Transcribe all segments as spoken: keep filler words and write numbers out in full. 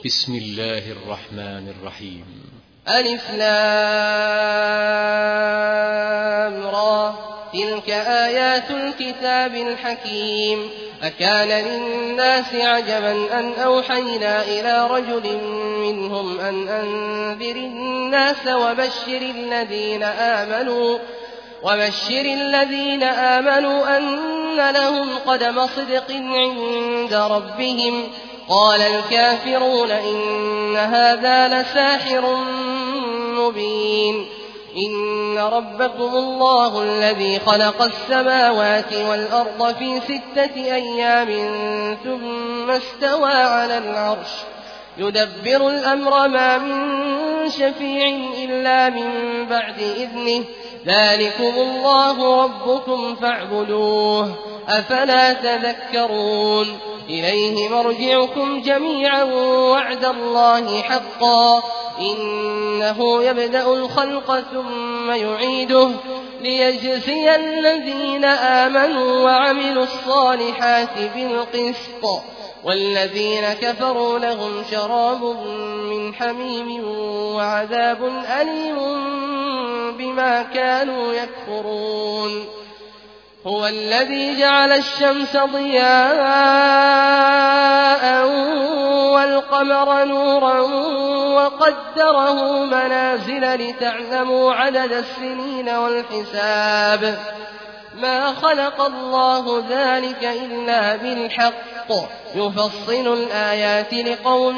بسم الله الرحمن الرحيم. ألف لام را تلك آيات الكتاب الحكيم. أكان للناس عجبا أن أوحينا إلى رجل منهم أن أنذر الناس وبشر الذين آمنوا وبشر الذين آمنوا أن لهم قدم صدق عند ربهم. قال الكافرون إن هذا لساحر مبين. إن ربكم الله الذي خلق السماوات والأرض في ستة أيام ثم استوى على العرش يدبر الأمر ما من شفيع إلا من بعد إذنه. ذلكم الله ربكم فاعبدوه أفلا تذكرون. إليه مرجعكم جميعا وعد الله حقا إنه يبدأ الخلق ثم يعيده ليجزي الذين آمنوا وعملوا الصالحات بالقسط والذين كفروا لهم شراب من حميم وعذاب أليم بما كانوا يكفرون. هو الذي جعل الشمس ضياء والقمر نورا وقدره منازل لتعلموا عدد السنين والحساب. ما خلق الله ذلك إلا بالحق يفصل الآيات لقوم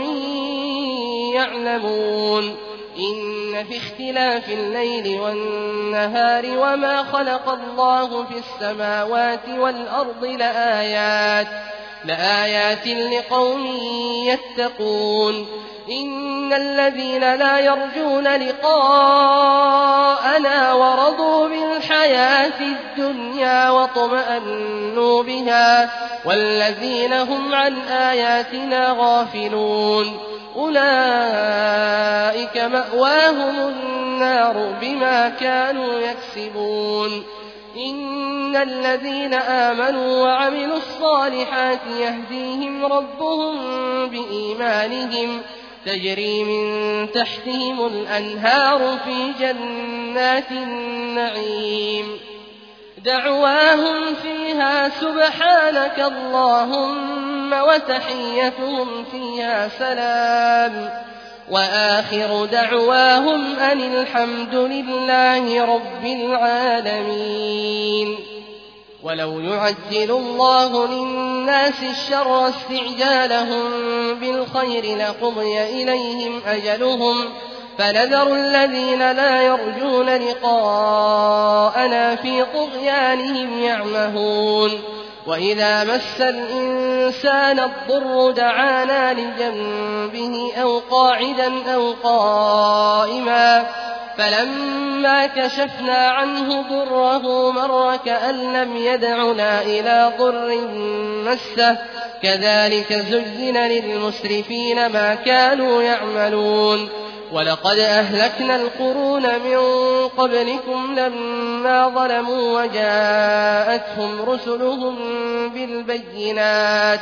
يعلمون. إن في اختلاف الليل والنهار وما خلق الله في السماوات والأرض لآيات لآيات لقوم يتقون. إن الذين لا يرجون لقاءنا ورضوا بالحياة الدنيا واطمأنوا بها والذين هم عن آياتنا غافلون أولئك مأواهم النار بما كانوا يكسبون. إن الذين آمنوا وعملوا الصالحات يهديهم ربهم بإيمانهم تجري من تحتهم الأنهار في جنات النعيم دعواهم فيها سبحانك اللهم وتحيتهم فيها سلام وآخر دعواهم أن الحمد لله رب العالمين. ولو يعجل الله للناس الشر استعجالهم بالخير لقضي إليهم أجلهم فنذر الذين لا يرجون لقاءنا في طغيانهم يعمهون. وإذا مس الإنسان الضر دعانا لجنبه أو قاعدا أو قائما فلما كشفنا عنه ضره مر كأن لم يدعنا إلى ضر مسه كذلك زين للمسرفين ما كانوا يعملون. ولقد أهلكنا القرون من قبلكم لما ظلموا وجاءتهم رسلهم بالبينات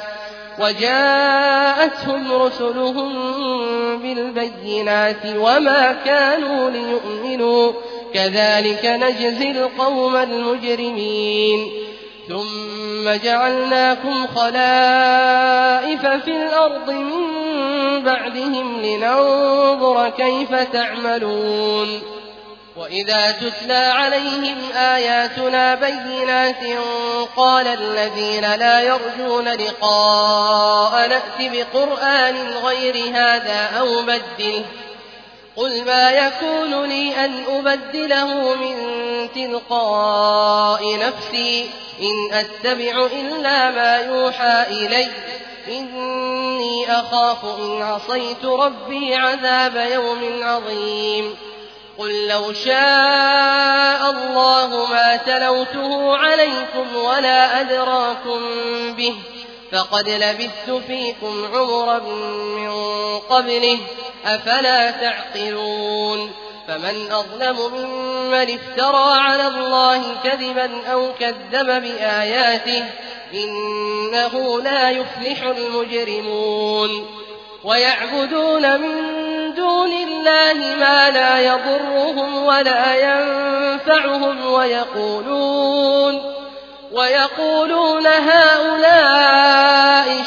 وجاءتهم رسلهم بالبينات وما كانوا ليؤمنوا كذلك نجزي القوم المجرمين. ثم جعلناكم خلائف في الأرض من بعدهم لننظر كيف تعملون. وإذا تتلى عليهم آياتنا بينات قال الذين لا يرجون لقاء نأت بقرآن غير هذا أو بدله قل ما يكون لي أن أبدله من تلقاء نفسي إن أتبع إلا ما يوحى إلي إني أخاف إن عصيت ربي عذاب يوم عظيم. قل لو شاء الله ما تلوته عليكم ولا أدراكم به فقد لبثت فيكم عمرا من قبله أفلا تعقلون. فمن أظلم ممن افترى على الله كذبا أو كذب بآياته إنه لا يفلح المجرمون. ويعبدون من دون الله ما لا يضرهم ولا ينفعهم ويقولون, ويقولون هؤلاء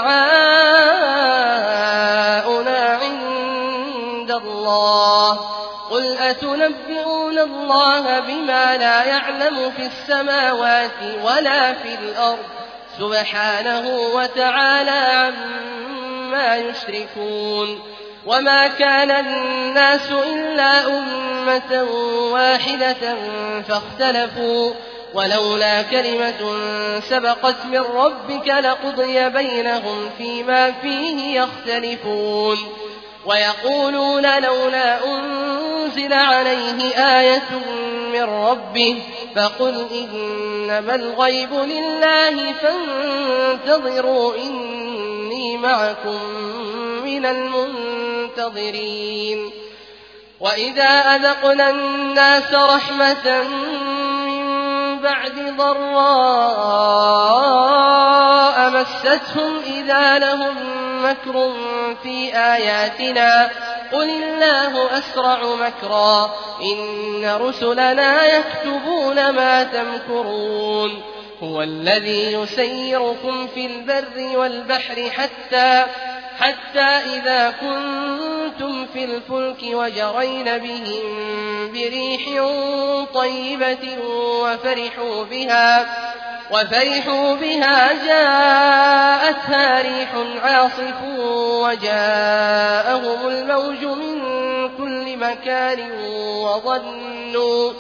شفعاؤنا عند الله. قل أتنبئون الله بما لا يعلم في السماوات ولا في الأرض سبحانه وتعالى عما يشركون. وما كان الناس إلا أمة واحدة فاختلفوا ولولا كلمة سبقت من ربك لقضي بينهم فيما فيه يختلفون. ويقولون لولا أنزل عليه آية من ربه فقل إنما الغيب لله فانتظروا إني معكم من المنتظرين. وإذا أذقنا الناس رحمة من بعد ضراء مستهم إذا لهم مكر في آياتنا قل الله أسرع مكرا إن رسلنا يكتبون ما تمكرون. هو الذي يسيركم في البر والبحر حتى حتى إذا كنتم في الفلك وجرين بهم بريح طيبة وفرحوا بها وفرحوا بها جاءتها ريح عاصف وجاءهم الموج من كل مكان وظنوا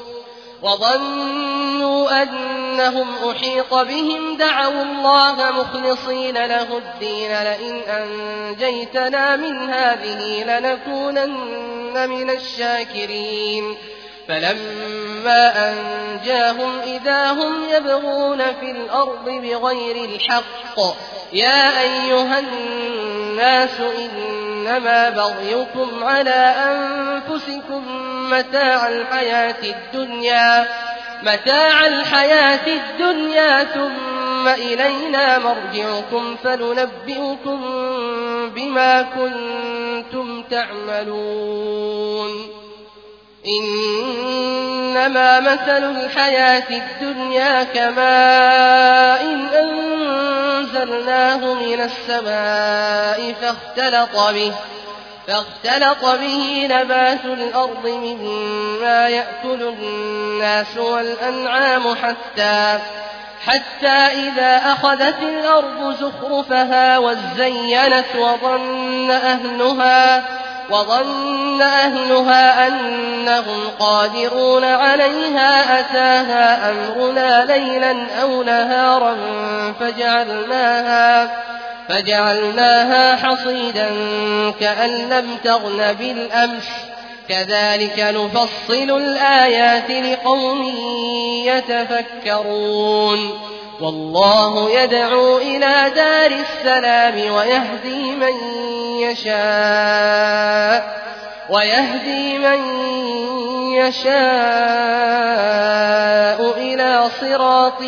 وظنوا أنهم أحيط بهم دعوا الله مخلصين له الدين لئن أنجيتنا من هذه لنكونن من الشاكرين. فلما أنجاهم إذا هم يبغون في الأرض بغير الحق يا أيها الناس إنما بغيكم على أنفسكم متاع الحياة الدنيا متاع الحياة الدنيا ثم إلينا مرجعكم فننبئكم بما كنتم تعملون. إنما مثل الحياة الدنيا كماء أنزلناه من السماء فاختلط به فاختلط به نبات الأرض مما يأكل الناس والأنعام حتى حتى إذا أخذت الأرض زخرفها وزينت وظن أهلها وظن أهلها أنهم قادرون عليها أتاها أمرنا ليلا أو نهارا فجعلناها فجعلناها حصيدا كأن لم تغن بالأمس كذلك نفصل الآيات لقوم يتفكرون. والله يدعو إلى دار السلام ويهدي من يشاء ويهدي من يشاء إلى صراط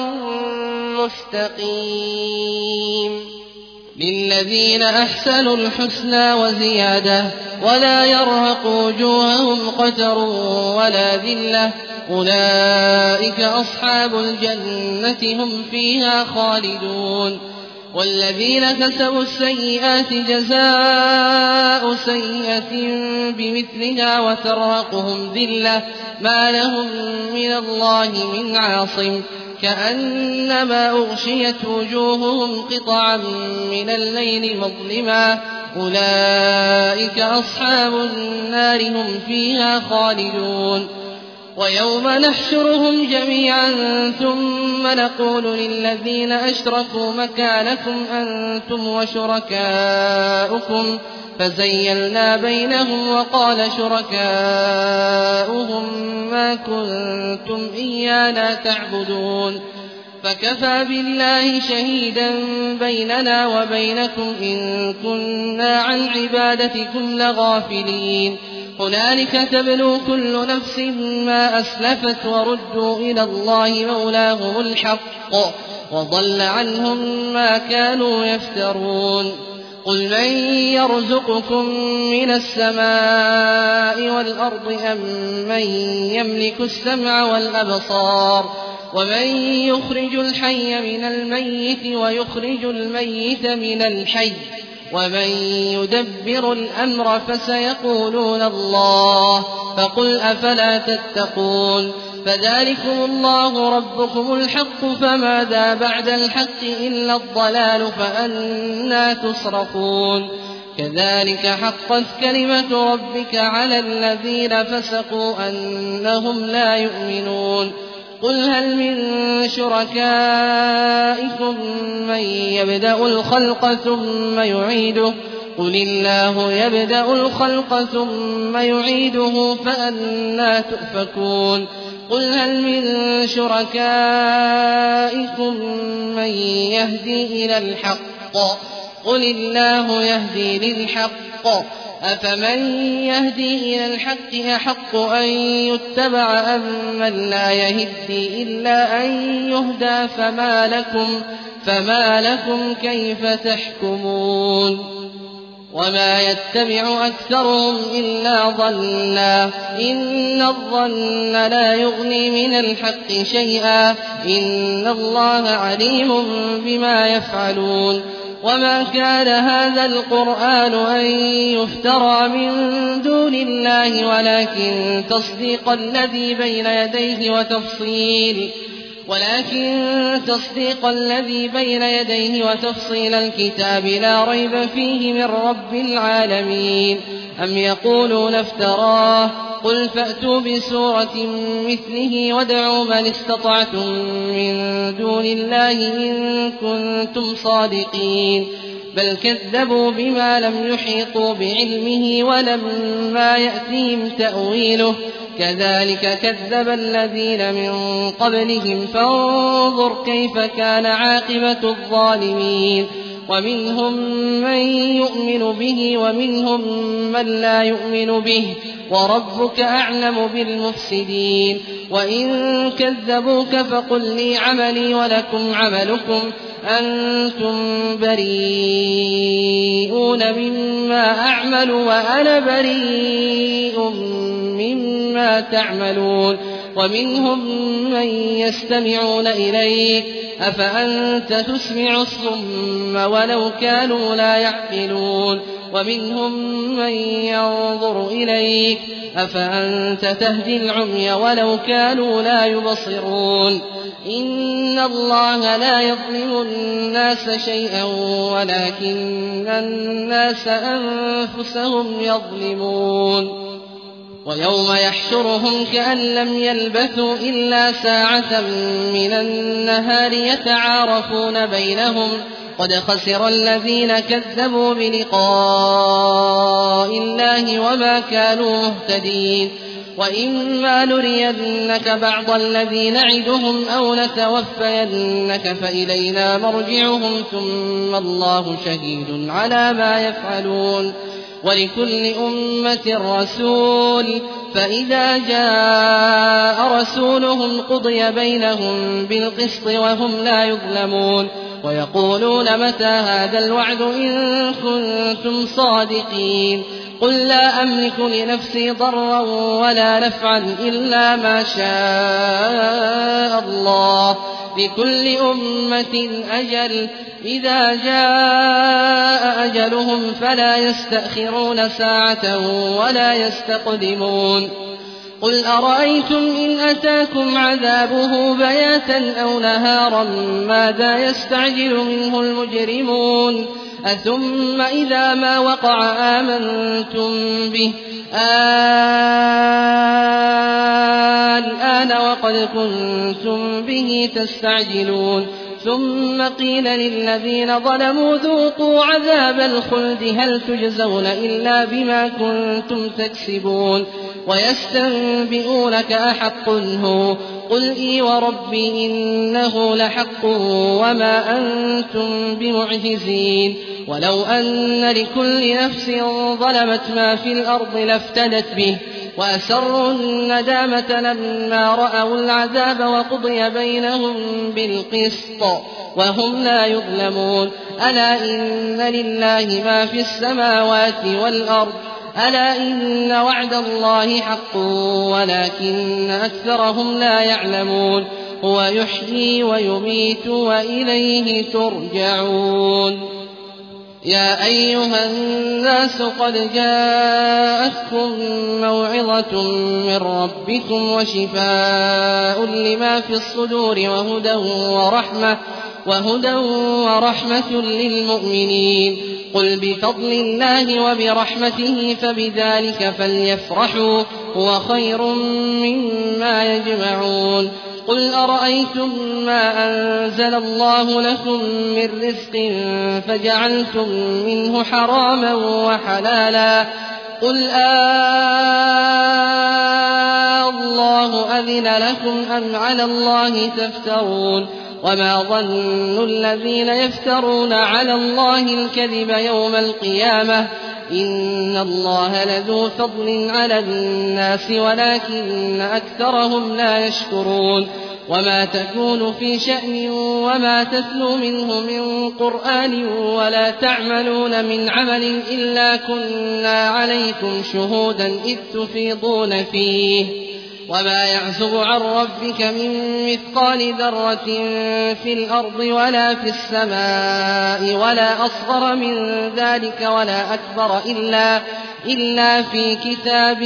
مستقيم. للذين أحسنوا الحسنى وزيادة ولا يرهق وجوههم قتر ولا ذلة أولئك أصحاب الجنة هم فيها خالدون. والذين كسبوا السيئات جزاء سيئة بمثلها وترهقهم ذلة ما لهم من الله من عاصم كأنما أغشيت وجوههم قطعا من الليل مظلما أولئك أصحاب النار هم فيها خالدون. ويوم نحشرهم جميعا ثم نقول للذين أشركوا مكانكم أنتم وشركاؤكم فزيلنا بينهم وقال شركاؤهم ما كنتم إيانا تعبدون فكفى بالله شهيدا بيننا وبينكم إن كنا عن عبادتكم لغافلين. هنالك تبلو كل نفس ما أسلفت وردوا إلى الله مولاهم الحق وضل عنهم ما كانوا يفترون. قل من يرزقكم من السماء والأرض أم من يملك السمع والأبصار ومن يخرج الحي من الميت ويخرج الميت من الحي ومن يدبر الأمر فسيقولون الله فقل أفلا تتقون فذلكم الله ربكم الحق فماذا بعد الحق إلا الضلال فأنى تصرفون كذلك حقت كلمة ربك على الذين فسقوا أنهم لا يؤمنون قل هل من شركائكم من يبدأ الخلق ثم يعيده قل الله يبدأ الخلق ثم يعيده فأنى تؤفكون قل هل من شركائكم من يهدي إلى الحق قل الله يهدي للحق أفمن يهدي إلى الحق أحق أن يتبع أم من لا يهدي إلا أن يهدى فما لكم, فما لكم كيف تحكمون وما يتبع أكثرهم إلا ظنا إن الظن لا يغني من الحق شيئا إن الله عليم بما يفعلون وما كان هذا القرآن أن يفترى من دون الله ولكن تصديق الذي بين يديه وتفصيل ولكن تصديق الذي بين يديه وتفصيل الكتاب لا ريب فيه من رب العالمين أم يقولون افتراه قل فأتوا بسورة مثله وادعوا من استطعتم من دون الله إن كنتم صادقين بل كذبوا بما لم يحيطوا بعلمه ولما يأتيهم تأويله كذلك كذب الذين من قبلهم فانظر كيف كان عاقبة الظالمين ومنهم من يؤمن به ومنهم من لا يؤمن به وربك أعلم بالمفسدين وإن كذبوك فقل لي عملي ولكم عملكم أنتم بريئون مما أعمل وأنا بريء مما تعملون ومنهم من يستمعون إليك أفأنت تسمع الصم ولو كانوا لا يعقلون ومنهم من ينظر إليك أفأنت تهدي العمي ولو كانوا لا يبصرون إن الله لا يظلم الناس شيئا ولكن الناس أنفسهم يظلمون ويوم يحشرهم كأن لم يلبثوا إلا ساعة من النهار يتعارفون بينهم قد خسر الذين كذبوا بلقاء الله وما كانوا مهتدين وإما نرينك بعض الذي نعدهم أو نتوفينك فإلينا مرجعهم ثم الله شهيد على ما يفعلون ولكل أمة رسول فإذا جاء رسولهم قضي بينهم بالقسط وهم لا يظلمون ويقولون متى هذا الوعد إن كنتم صادقين قل لا أملك لنفسي ضرا ولا نفعا إلا ما شاء الله لكل أمة أجل إذا جاء أجلهم فلا يستأخرون ساعة ولا يستقدمون قل أرأيتم إن أتاكم عذابه بياتا أو نهارا ماذا يستعجل منه المجرمون أثم إذا ما وقع آمنتم به الآن وقد كنتم به تستعجلون ثم قيل للذين ظلموا ذوقوا عذاب الخلد هل تجزون إلا بما كنتم تكسبون ويستنبئونك أحق هو قل إي وربي إنه لحق وما أنتم بمعجزين ولو أن لكل نفس ظلمت ما في الأرض لافتدت به وأسروا الندامة لما رأوا العذاب وقضي بينهم بالقسط وهم لا يظلمون ألا إن لله ما في السماوات والأرض ألا إن وعد الله حق ولكن أكثرهم لا يعلمون هو يحيي ويميت وإليه ترجعون يا أيها الناس قد جاءتكم موعظة من ربكم وشفاء لما في الصدور وهدى ورحمة وهدى ورحمة للمؤمنين قل بفضل الله وبرحمته فبذلك فليفرحوا هو خير مما يجمعون قل أرأيتم ما أنزل الله لكم من رزق فجعلتم منه حراما وحلالا قل آه الله أذن لكم أم على الله تفترون وما ظن الذين يفترون على الله الكذب يوم القيامة إن الله لذو فضل على الناس ولكن أكثرهم لا يشكرون وما تكون في شأن وما تتلو منه من قرآن ولا تعملون من عمل إلا كنا عليكم شهودا إذ تفيضون فيه وما يعزب عن ربك من مثقال ذرة في الأرض ولا في السماء ولا أصغر من ذلك ولا أكبر إلا, إلا في كتاب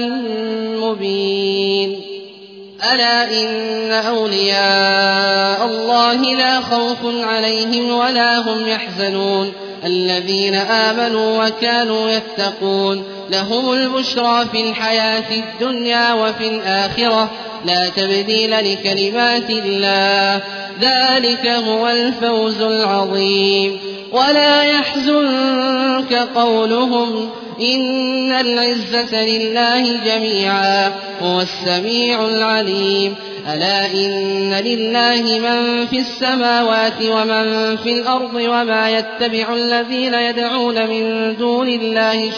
مبين ألا إن أولياء الله لا خوف عليهم ولا هم يحزنون الذين آمنوا وكانوا يتقون لهم البشرى في الحياة الدنيا وفي الآخرة لا تبديل لكلمات الله ذلك هو الفوز العظيم ولا يحزنك قولهم إن العزة لله جميعا هو السميع العليم ألا إن لله من في السماوات ومن في الأرض وما يتبع الذين يدعون من دون الله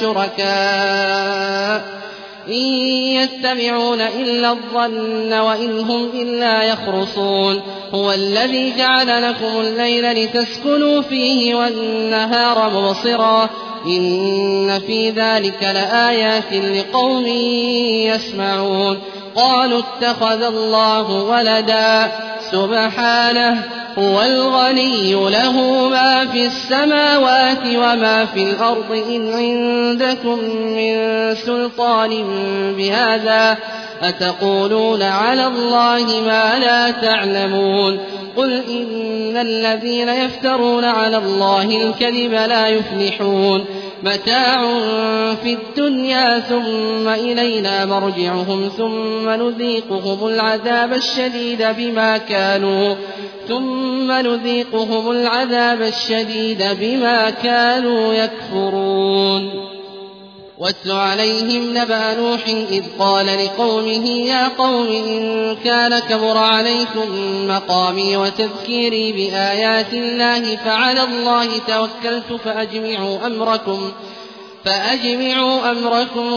شركاء إن يتبعون إلا الظن وإن هم إلا يخرصون هو الذي جعل لكم الليل لتسكنوا فيه والنهار مبصرا إن في ذلك لآيات لقوم يسمعون قالوا اتخذ الله ولدا سبحانه هو الغني له ما في السماوات وما في الأرض إن عندكم من سلطان بهذا أتقولون على الله ما لا تعلمون قل إن الذين يفترون على الله الكذب لا يفلحون متاع في الدنيا ثم إلينا مرجعهم ثم نذيقهم العذاب الشديد بما كانوا ثم نذيقهم العذاب الشديد بما كانوا يكفرون واتل عليهم نبأ نوح إذ قال لقومه يا قوم إن كان كبر عليكم مقامي وتذكيري بآيات الله فعلى الله توكلت فأجمعوا أمركم فأجمعوا أمركم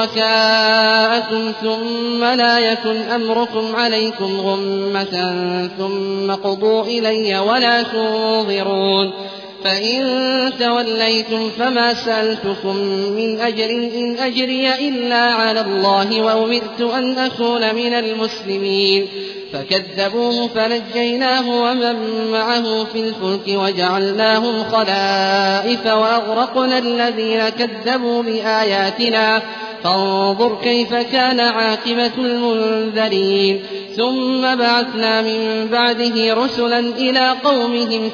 وشركاءكم ثم لا يكن أمركم عليكم غمة ثم قضوا إلي ولا تنظرون فإن توليتم فما سألتكم من أجر إن أجري إلا على الله وأمرت أن أكون من المسلمين فكذبوه فنجيناه ومن معه في الفلك وجعلناهم خلائف وأغرقنا الذين كذبوا بآياتنا فانظر كيف كان عاقبة المنذرين ثم بعثنا من بعده رسلا إلى قومهم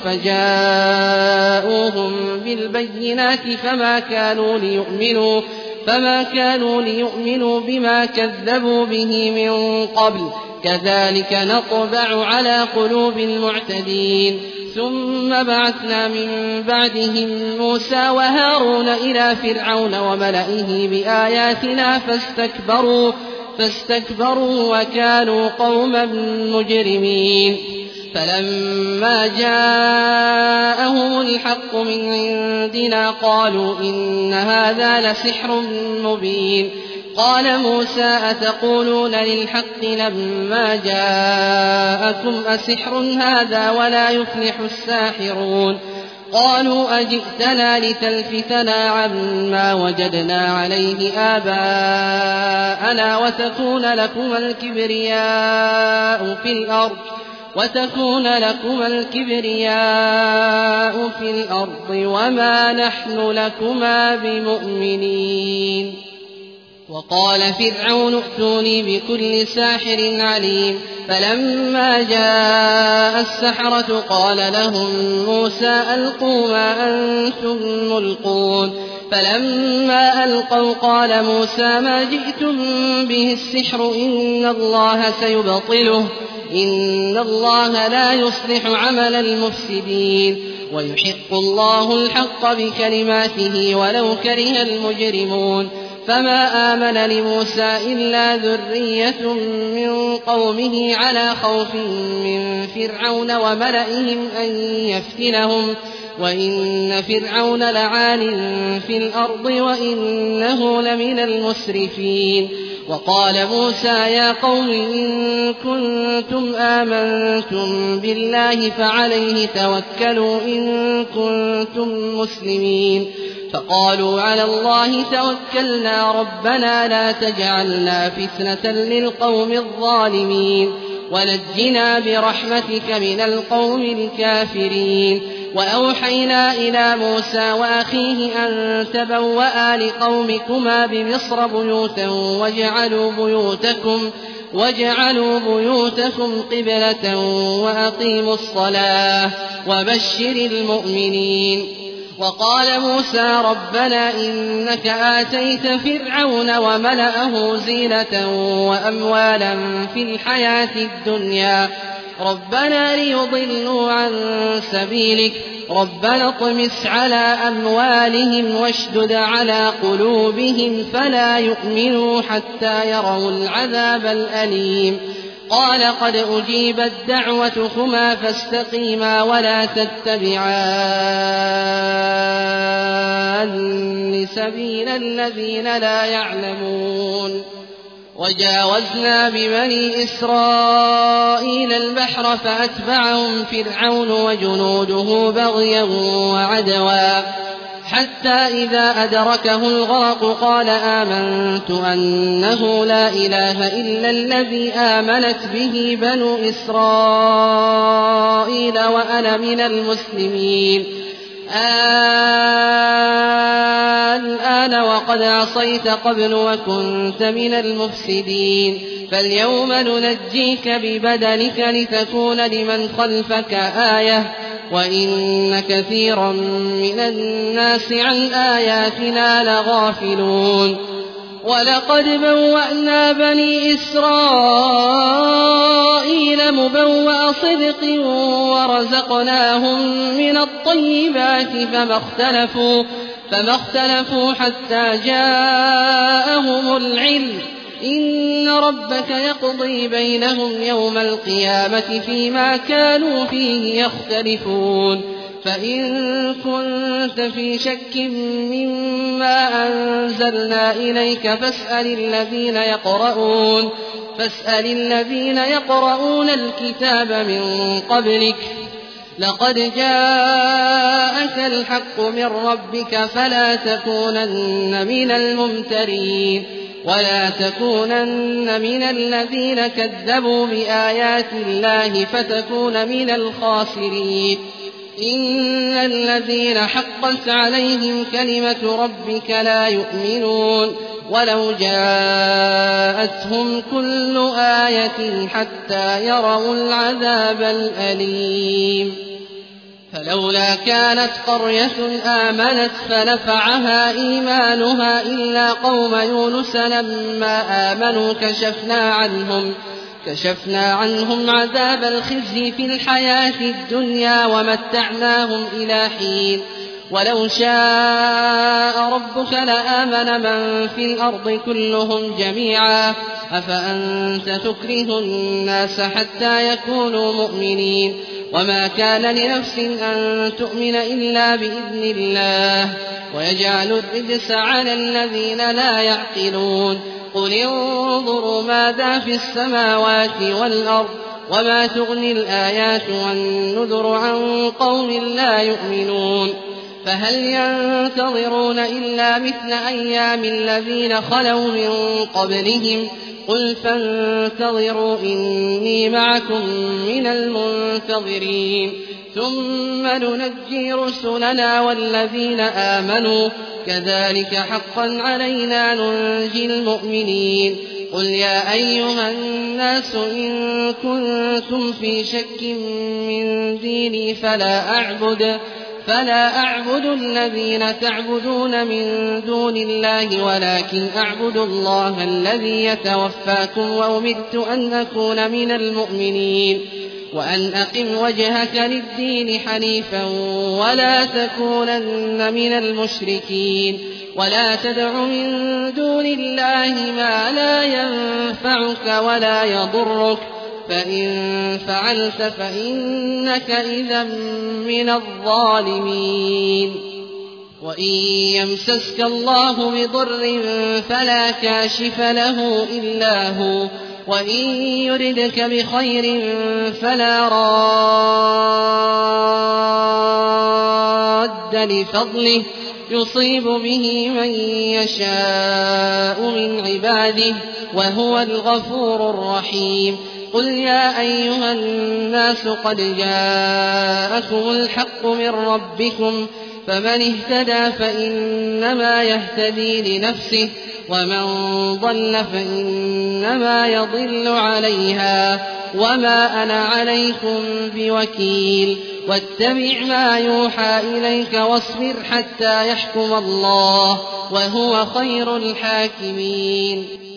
فجاءوهم بالبينات فما كانوا ليؤمنوا فما كانوا ليؤمنوا بما كذبوا به من قبل كذلك نطبع على قلوب المعتدين ثم بعثنا من بعدهم موسى وهارون إلى فرعون وملئه بآياتنا فاستكبروا فاستكبروا وكانوا قوما مجرمين فلما جاءهم الحق من عندنا قالوا إن هذا لسحر مبين قال موسى أتقولون للحق لما جاءكم أسحر هذا ولا يفلح الساحرون قالوا أجئتنا لتلفتنا عما وجدنا عليه آباءنا وتكون لكما الكبرياء في الأرض وتكون لكما الكبرياء في الأرض وما نحن لكما بمؤمنين. وقال فرعون ائتوني بكل ساحر عليم. فلما جاء السحرة قال لهم موسى ألقوا ما أنتم ملقون. فلما ألقوا قال موسى ما جئتم به السحر إن الله سيبطله إن الله لا يصلح عمل المفسدين ويحق الله الحق بكلماته ولو كره المجرمون. فما آمن لموسى إلا ذرية من قومه على خوف من فرعون وملئهم أن يفتنهم وإن فرعون لعال في الأرض وإنه لمن المسرفين. وقال موسى يا قوم إن كنتم آمنتم بالله فعليه توكلوا إن كنتم مسلمين. فقالوا على الله توكلنا ربنا لا تجعلنا فتنة للقوم الظالمين ونجنا برحمتك من القوم الكافرين. وأوحينا إلى موسى وأخيه أن تبوأ لقومكما بمصر بيوتا واجعلوا بيوتكم واجعلوا بيوتكم قبلة وأقيموا الصلاة وبشر المؤمنين. وقال موسى ربنا إنك آتيت فرعون وملأه زينة وأموالا في الحياة الدنيا ربنا ليضلوا عن سبيلك ربنا اطمس على أموالهم واشدد على قلوبهم فلا يؤمنوا حتى يروا العذاب الأليم. قال قد أجيبت دعوتكما فاستقيما ولا تتبعان سبيل الذين لا يعلمون. وجاوزنا ببني إسرائيل البحر فأتبعهم فرعون وجنوده بغيا وعدوا حتى إذا أدركه الغرق قال آمنت أنه لا إله إلا الذي آمنت به بنو إسرائيل وأنا من المسلمين. الآن وقد عصيت قبل وكنت من المفسدين فاليوم ننجيك ببدنك لتكون لمن خلفك آية وإن كثيرا من الناس عن آياتنا لغافلون. ولقد بوأنا بني إسرائيل مبوأ صدق ورزقناهم من الطيبات فما اختلفوا, فما اختلفوا حتى جاءهم العلم إن ربك يقضي بينهم يوم القيامة فيما كانوا فيه يختلفون. فإن كنت في شك مما أنزلنا إليك فاسأل الذين يقرؤون فاسأل الذين يقرؤون الكتاب من قبلك لقد جاءك الحق من ربك فلا تكونن من الممترين ولا تكونن من الذين كذبوا بآيات الله فتكون من الخاسرين. إن الذين حقت عليهم كلمة ربك لا يؤمنون ولو جاءتهم كل آية حتى يروا العذاب الأليم. فلولا كانت قرية آمنت فنفعها إيمانها إلا قوم يونس لما آمنوا كشفنا عنهم كشفنا عنهم عذاب الخزي في الحياة الدنيا ومتعناهم إلى حين. ولو شاء ربك لآمن من في الأرض كلهم جميعا أفأنت تكره الناس حتى يكونوا مؤمنين وما كان لنفس أن تؤمن إلا بإذن الله ويجعل الرجس على الذين لا يعقلون قل انظروا ماذا في السماوات والأرض وما تغني الآيات والنذر عن قوم لا يؤمنون فهل ينتظرون إلا مثل أيام الذين خلوا من قبلهم قل فانتظروا إني معكم من المنتظرين ثم ننجي رسلنا والذين آمنوا كذلك حقا علينا ننجي المؤمنين قل يا أيها الناس إن كنتم في شك من ديني فلا أعبد فلا أعبد الذين تعبدون من دون الله ولكن أعبد الله الذي يتوفاكم وأمرت أن أكون من المؤمنين وأن أقم وجهك للدين حنيفا ولا تكونن من المشركين ولا تدع من دون الله ما لا ينفعك ولا يضرك فإن فعلت فإنك إذا من الظالمين وإن يمسسك الله بضر فلا كاشف له إلا هو وإن يردك بخير فلا راد لفضله يصيب به من يشاء من عباده وهو الغفور الرحيم قل يا أيها الناس قد جاءكم الحق من ربكم فمن اهتدى فإنما يهتدي لنفسه ومن ضل فإنما يضل عليها وما أنا عليكم بوكيل واتبع ما يوحى إليك واصبر حتى يحكم الله وهو خير الحاكمين